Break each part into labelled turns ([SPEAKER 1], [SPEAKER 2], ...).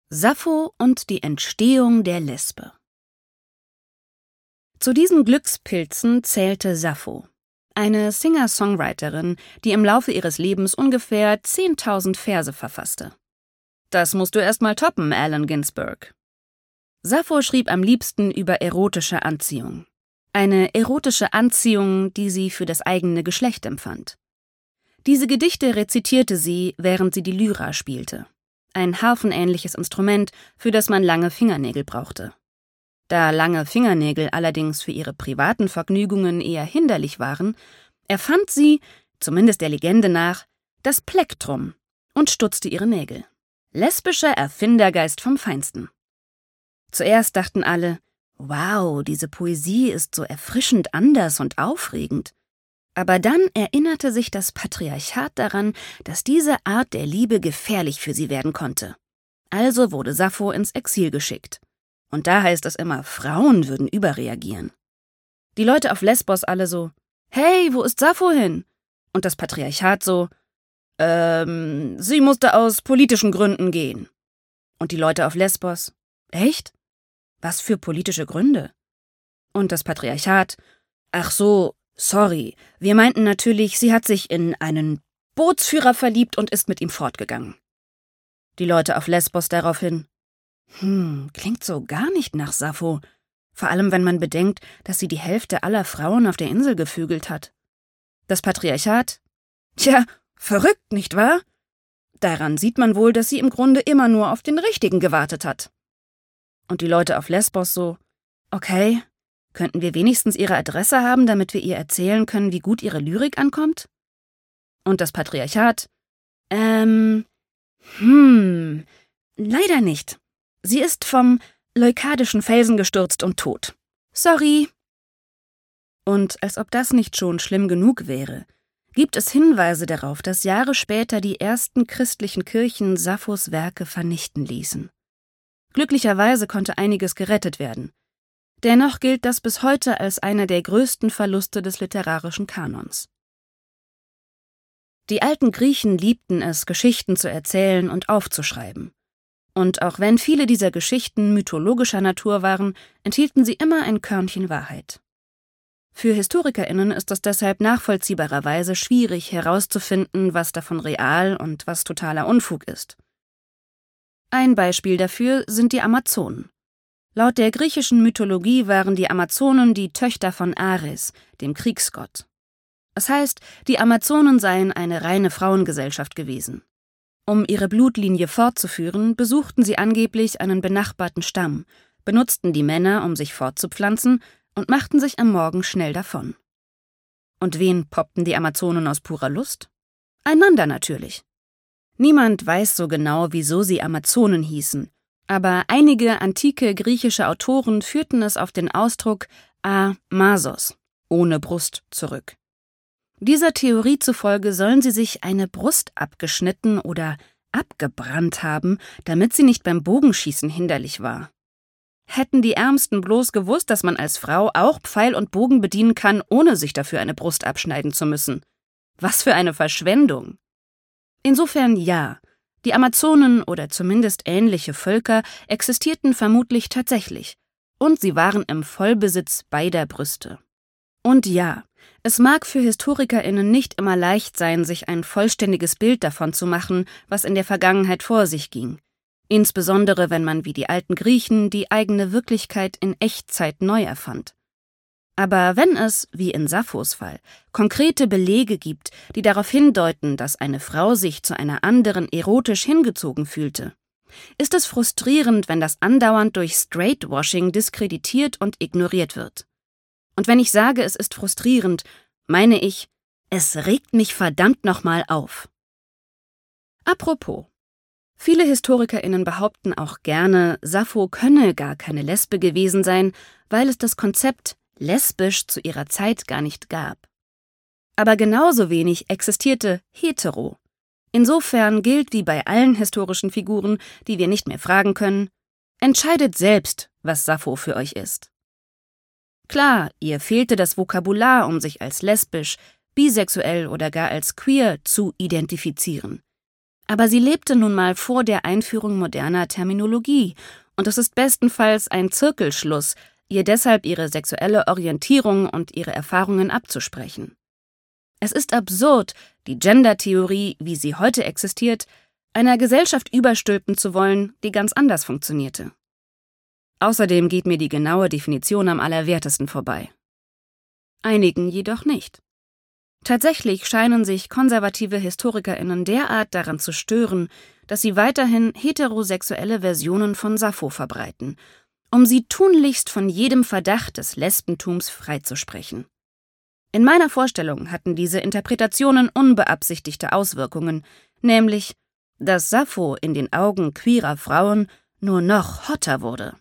[SPEAKER 1] Sappho und die Entstehung der Lesbe. Zu diesen Glückspilzen zählte Sappho, eine Singer-Songwriterin, die im Laufe ihres Lebens ungefähr 10.000 Verse verfasste. Das musst du erst mal toppen, Allen Ginsberg. Sappho schrieb am liebsten über erotische Anziehung. Eine erotische Anziehung, die sie für das eigene Geschlecht empfand. Diese Gedichte rezitierte sie, während sie die Lyra spielte. Ein harfenähnliches Instrument, für das man lange Fingernägel brauchte. Da lange Fingernägel allerdings für ihre privaten Vergnügungen eher hinderlich waren, erfand sie, zumindest der Legende nach, das Plektrum und stutzte ihre Nägel. Lesbischer Erfindergeist vom Feinsten. Zuerst dachten alle, wow, diese Poesie ist so erfrischend anders und aufregend. Aber dann erinnerte sich das Patriarchat daran, dass diese Art der Liebe gefährlich für sie werden konnte. Also wurde Sappho ins Exil geschickt. Und da heißt es immer, Frauen würden überreagieren. Die Leute auf Lesbos alle so, hey, wo ist Sappho hin? Und das Patriarchat so, sie musste aus politischen Gründen gehen. Und die Leute auf Lesbos, echt? Was für politische Gründe? Und das Patriarchat, ach so, sorry, wir meinten natürlich, sie hat sich in einen Bootsführer verliebt und ist mit ihm fortgegangen. Die Leute auf Lesbos daraufhin, klingt so gar nicht nach Sappho, vor allem wenn man bedenkt, dass sie die Hälfte aller Frauen auf der Insel gefügelt hat. Das Patriarchat, tja, verrückt, nicht wahr? Daran sieht man wohl, dass sie im Grunde immer nur auf den Richtigen gewartet hat. Und die Leute auf Lesbos so, okay, könnten wir wenigstens ihre Adresse haben, damit wir ihr erzählen können, wie gut ihre Lyrik ankommt? Und das Patriarchat, leider nicht. Sie ist vom leukadischen Felsen gestürzt und tot. Sorry. Und als ob das nicht schon schlimm genug wäre, gibt es Hinweise darauf, dass Jahre später die ersten christlichen Kirchen Sapphos Werke vernichten ließen. Glücklicherweise konnte einiges gerettet werden. Dennoch gilt das bis heute als einer der größten Verluste des literarischen Kanons. Die alten Griechen liebten es, Geschichten zu erzählen und aufzuschreiben. Und auch wenn viele dieser Geschichten mythologischer Natur waren, enthielten sie immer ein Körnchen Wahrheit. Für HistorikerInnen ist es deshalb nachvollziehbarerweise schwierig herauszufinden, was davon real und was totaler Unfug ist. Ein Beispiel dafür sind die Amazonen. Laut der griechischen Mythologie waren die Amazonen die Töchter von Ares, dem Kriegsgott. Das heißt, die Amazonen seien eine reine Frauengesellschaft gewesen. Um ihre Blutlinie fortzuführen, besuchten sie angeblich einen benachbarten Stamm, benutzten die Männer, um sich fortzupflanzen, und machten sich am Morgen schnell davon. Und wen poppten die Amazonen aus purer Lust? Einander natürlich. Niemand weiß so genau, wieso sie Amazonen hießen, aber einige antike griechische Autoren führten es auf den Ausdruck Amasos, ohne Brust, zurück. Dieser Theorie zufolge sollen sie sich eine Brust abgeschnitten oder abgebrannt haben, damit sie nicht beim Bogenschießen hinderlich war. Hätten die Ärmsten bloß gewusst, dass man als Frau auch Pfeil und Bogen bedienen kann, ohne sich dafür eine Brust abschneiden zu müssen. Was für eine Verschwendung! Insofern ja, die Amazonen oder zumindest ähnliche Völker existierten vermutlich tatsächlich, und sie waren im Vollbesitz beider Brüste. Und ja, es mag für HistorikerInnen nicht immer leicht sein, sich ein vollständiges Bild davon zu machen, was in der Vergangenheit vor sich ging. Insbesondere, wenn man wie die alten Griechen die eigene Wirklichkeit in Echtzeit neu erfand. Aber wenn es, wie in Sapphos Fall, konkrete Belege gibt, die darauf hindeuten, dass eine Frau sich zu einer anderen erotisch hingezogen fühlte, ist es frustrierend, wenn das andauernd durch Straightwashing diskreditiert und ignoriert wird. Und wenn ich sage, es ist frustrierend, meine ich, es regt mich verdammt nochmal auf. Apropos. Viele HistorikerInnen behaupten auch gerne, Sappho könne gar keine Lesbe gewesen sein, weil es das Konzept lesbisch zu ihrer Zeit gar nicht gab. Aber genauso wenig existierte hetero. Insofern gilt wie bei allen historischen Figuren, die wir nicht mehr fragen können, entscheidet selbst, was Sappho für euch ist. Klar, ihr fehlte das Vokabular, um sich als lesbisch, bisexuell oder gar als queer zu identifizieren. Aber sie lebte nun mal vor der Einführung moderner Terminologie, und es ist bestenfalls ein Zirkelschluss, ihr deshalb ihre sexuelle Orientierung und ihre Erfahrungen abzusprechen. Es ist absurd, die Gender-Theorie, wie sie heute existiert, einer Gesellschaft überstülpen zu wollen, die ganz anders funktionierte. Außerdem geht mir die genaue Definition am allerwertesten vorbei. Einigen jedoch nicht. Tatsächlich scheinen sich konservative HistorikerInnen derart daran zu stören, dass sie weiterhin heterosexuelle Versionen von Sappho verbreiten, um sie tunlichst von jedem Verdacht des Lesbentums freizusprechen. In meiner Vorstellung hatten diese Interpretationen unbeabsichtigte Auswirkungen, nämlich, dass Sappho in den Augen queerer Frauen nur noch hotter wurde.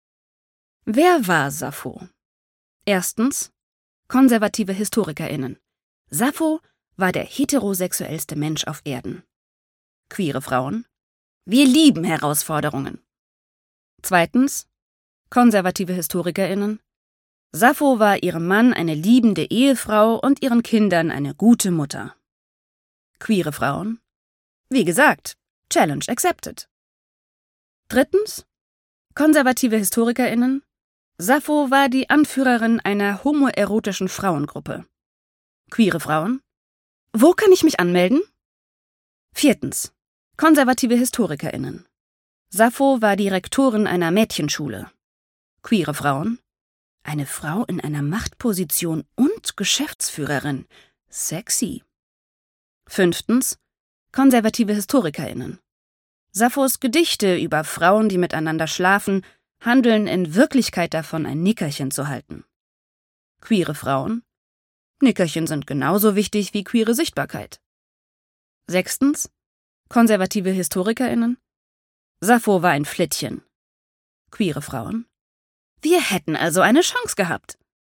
[SPEAKER 1] Wer war Sappho? Erstens, konservative HistorikerInnen. Sappho war der heterosexuellste Mensch auf Erden. Queere Frauen. Wir lieben Herausforderungen. Zweitens, konservative HistorikerInnen. Sappho war ihrem Mann eine liebende Ehefrau und ihren Kindern eine gute Mutter. Queere Frauen. Wie gesagt, Challenge accepted. Drittens, konservative HistorikerInnen. Sappho war die Anführerin einer homoerotischen Frauengruppe. Queere Frauen. Wo kann ich mich anmelden? Viertens, konservative HistorikerInnen. Sappho war die Rektorin einer Mädchenschule. Queere Frauen. Eine Frau in einer Machtposition und Geschäftsführerin. Sexy. Fünftens, konservative HistorikerInnen. Sapphos Gedichte über Frauen, die miteinander schlafen, handeln in Wirklichkeit davon, ein Nickerchen zu halten. Queere Frauen. Nickerchen sind genauso wichtig wie queere Sichtbarkeit. Sechstens, konservative HistorikerInnen. Sappho war ein Flittchen. Queere Frauen. Wir hätten also eine Chance gehabt.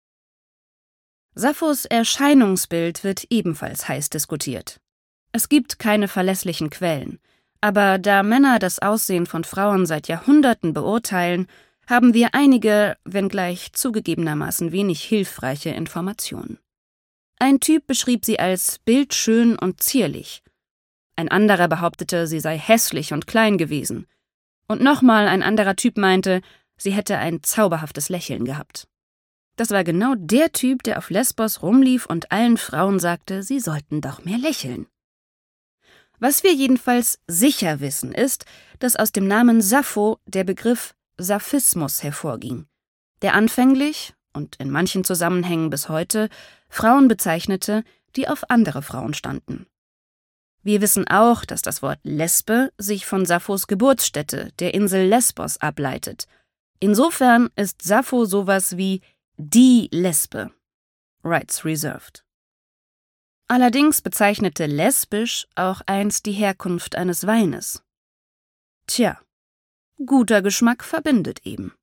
[SPEAKER 1] Sapphos Erscheinungsbild wird ebenfalls heiß diskutiert. Es gibt keine verlässlichen Quellen, aber da Männer das Aussehen von Frauen seit Jahrhunderten beurteilen, haben wir einige, wenngleich zugegebenermaßen wenig hilfreiche Informationen. Ein Typ beschrieb sie als bildschön und zierlich. Ein anderer behauptete, sie sei hässlich und klein gewesen. Und nochmal ein anderer Typ meinte, sie hätte ein zauberhaftes Lächeln gehabt. Das war genau der Typ, der auf Lesbos rumlief und allen Frauen sagte, sie sollten doch mehr lächeln. Was wir jedenfalls sicher wissen, ist, dass aus dem Namen Sappho der Begriff Sapphismus hervorging, der anfänglich und in manchen Zusammenhängen bis heute Frauen bezeichnete, die auf andere Frauen standen. Wir wissen auch, dass das Wort Lesbe sich von Sapphos Geburtsstätte, der Insel Lesbos, ableitet. Insofern ist Sappho sowas wie die Lesbe. Rights reserved. Allerdings bezeichnete lesbisch auch einst die Herkunft eines Weines. Tja, guter Geschmack verbindet eben.